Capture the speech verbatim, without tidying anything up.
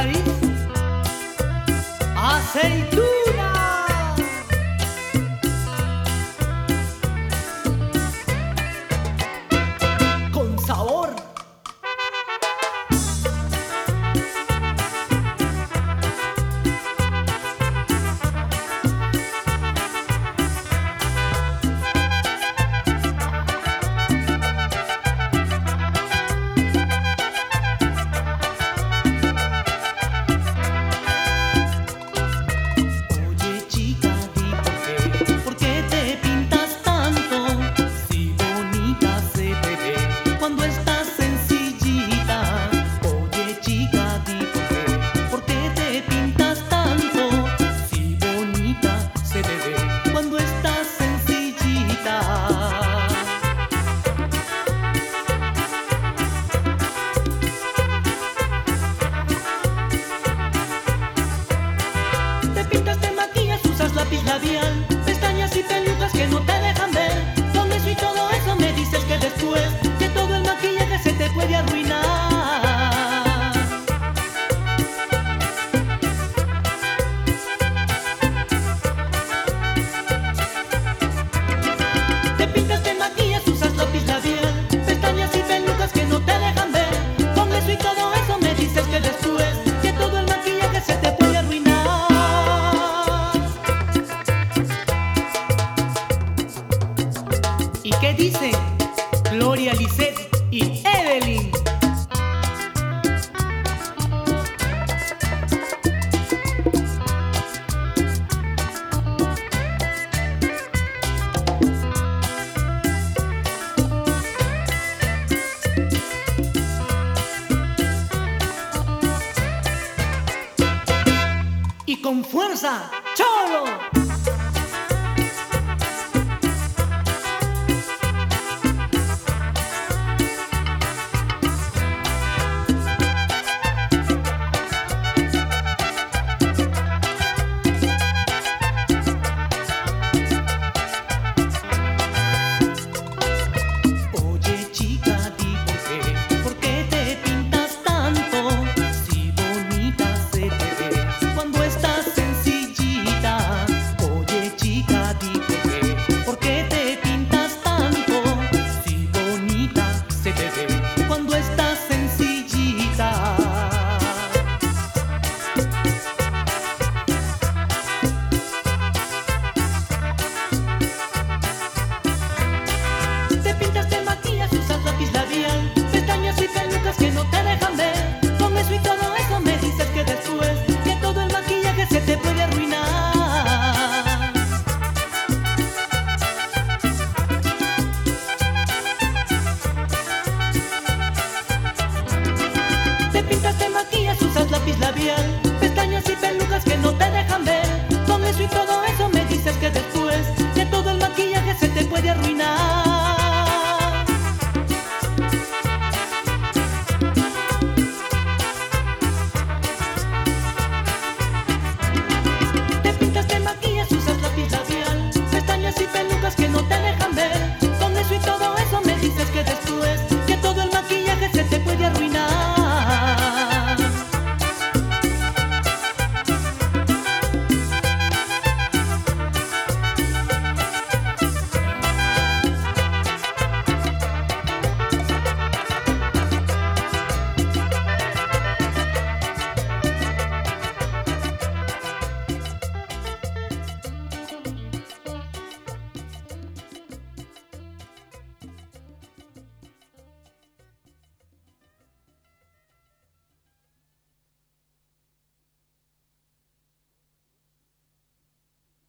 nariz, aceituna. Con sabor. Lápiz labial, pestañas y pelucas que no te dejan ver. Con eso y todo eso me dices que después que todo el maquillaje se te puede arruinar. Te pintas, te maquillas, usas lápiz labial, pestañas y pelucas que no te dejan ver. Con eso y todo eso me dices que después que todo el maquillaje se te puede arruinar. ¿Y qué dicen Gloria, Lisette y Evelyn? Y con fuerza.